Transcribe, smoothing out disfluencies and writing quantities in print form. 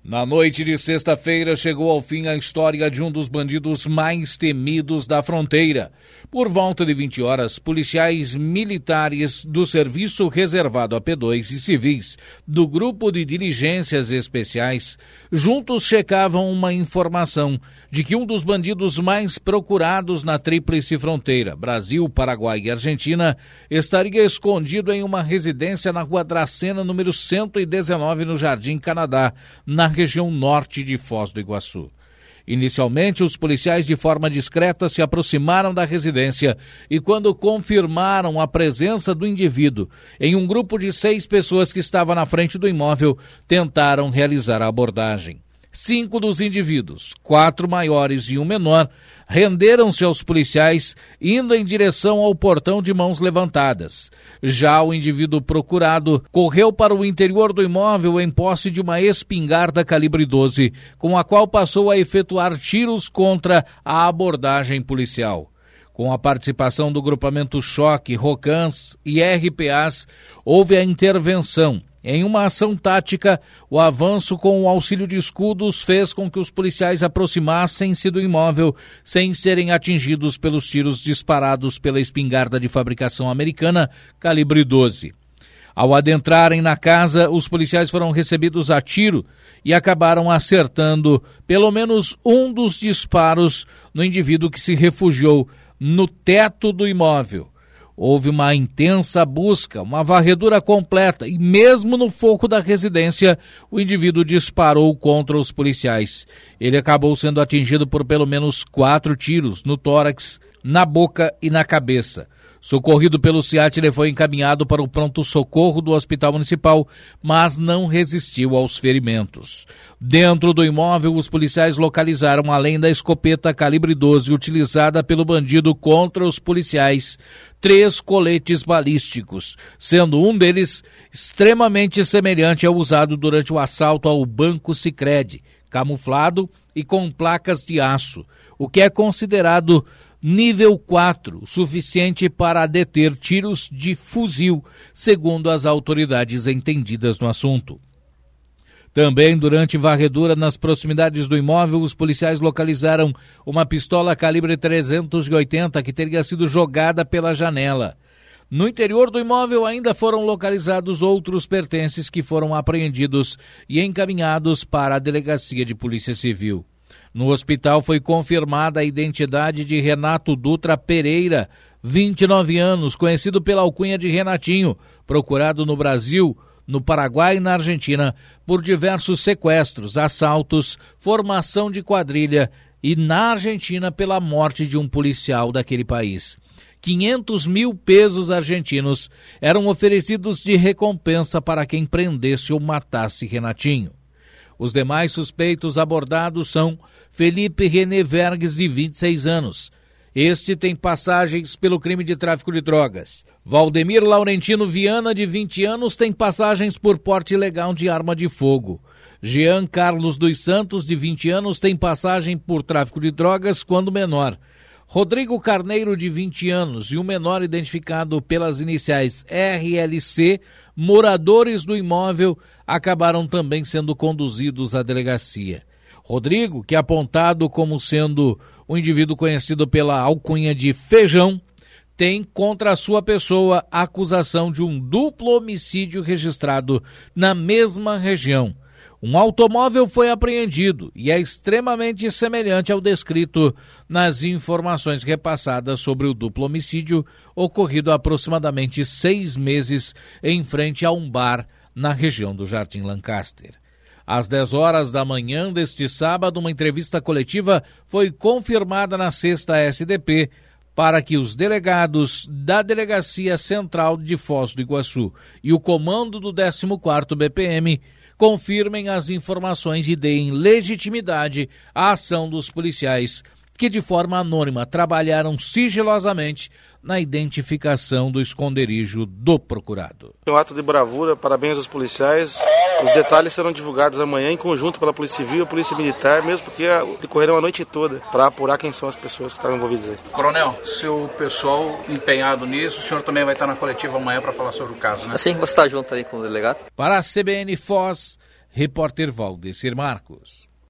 Na noite de sexta-feira, chegou ao fim a história de um dos bandidos mais temidos da fronteira. Por volta de 20 horas, policiais militares do Serviço Reservado a P2 e civis do Grupo de Diligências Especiais juntos checavam uma informação de que um dos bandidos mais procurados na tríplice fronteira, Brasil, Paraguai e Argentina, estaria escondido em uma residência na Rua Dracena, número 119, no Jardim Canadá, na região norte de Foz do Iguaçu. Inicialmente, os policiais de forma discreta se aproximaram da residência e, quando confirmaram a presença do indivíduo em um grupo de 6 pessoas que estava na frente do imóvel, tentaram realizar a abordagem. 5 dos indivíduos, 4 maiores e um menor, renderam-se aos policiais, indo em direção ao portão de mãos levantadas. Já o indivíduo procurado correu para o interior do imóvel em posse de uma espingarda calibre 12, com a qual passou a efetuar tiros contra a abordagem policial. Com a participação do grupamento Choque, Rocans e RPAs, houve a intervenção. Em uma ação tática, o avanço com o auxílio de escudos fez com que os policiais aproximassem-se do imóvel sem serem atingidos pelos tiros disparados pela espingarda de fabricação americana calibre 12. Ao adentrarem na casa, os policiais foram recebidos a tiro e acabaram acertando pelo menos um dos disparos no indivíduo que se refugiou no teto do imóvel. Houve uma intensa busca, uma varredura completa e mesmo no foco da residência, o indivíduo disparou contra os policiais. Ele acabou sendo atingido por pelo menos 4 tiros no tórax, na boca e na cabeça. Socorrido pelo SEAT, ele foi encaminhado para o pronto-socorro do Hospital Municipal, mas não resistiu aos ferimentos. Dentro do imóvel, os policiais localizaram, além da escopeta calibre 12 utilizada pelo bandido contra os policiais, 3 coletes balísticos, sendo um deles extremamente semelhante ao usado durante o assalto ao Banco Sicredi, camuflado e com placas de aço, o que é considerado nível 4, suficiente para deter tiros de fuzil, segundo as autoridades entendidas no assunto. Também durante varredura nas proximidades do imóvel, os policiais localizaram uma pistola calibre 380 que teria sido jogada pela janela. No interior do imóvel ainda foram localizados outros pertences que foram apreendidos e encaminhados para a Delegacia de Polícia Civil. No hospital foi confirmada a identidade de Renato Dutra Pereira, 29 anos, conhecido pela alcunha de Renatinho, procurado no Brasil, no Paraguai e na Argentina por diversos sequestros, assaltos, formação de quadrilha e na Argentina pela morte de um policial daquele país. 500 mil pesos argentinos eram oferecidos de recompensa para quem prendesse ou matasse Renatinho. Os demais suspeitos abordados são Felipe René Vergues, de 26 anos. Este tem passagens pelo crime de tráfico de drogas. Valdemir Laurentino Viana, de 20 anos, tem passagens por porte ilegal de arma de fogo. Jean Carlos dos Santos, de 20 anos, tem passagem por tráfico de drogas quando menor. Rodrigo Carneiro, de 20 anos, e um menor identificado pelas iniciais RLC, moradores do imóvel, acabaram também sendo conduzidos à delegacia. Rodrigo, que é apontado como sendo um indivíduo conhecido pela alcunha de Feijão, tem contra a sua pessoa a acusação de um duplo homicídio registrado na mesma região. Um automóvel foi apreendido e é extremamente semelhante ao descrito nas informações repassadas sobre o duplo homicídio ocorrido há aproximadamente 6 meses em frente a um bar na região do Jardim Lancaster. Às 10 horas da manhã deste sábado, uma entrevista coletiva foi confirmada na 6ª SDP para que os delegados da Delegacia Central de Foz do Iguaçu e o comando do 14º BPM confirmem as informações e deem legitimidade à ação dos policiais que de forma anônima trabalharam sigilosamente na identificação do esconderijo do procurado. Um ato de bravura, parabéns aos policiais. Os detalhes serão divulgados amanhã em conjunto pela Polícia Civil e a Polícia Militar, mesmo porque decorreram a noite toda para apurar quem são as pessoas que estavam envolvidas aí. Coronel, se o pessoal empenhado nisso, o senhor também vai estar na coletiva amanhã para falar sobre o caso, né? Assim, você está junto aí com o delegado? Para a CBN Foz, Repórter Valdecir Marcos.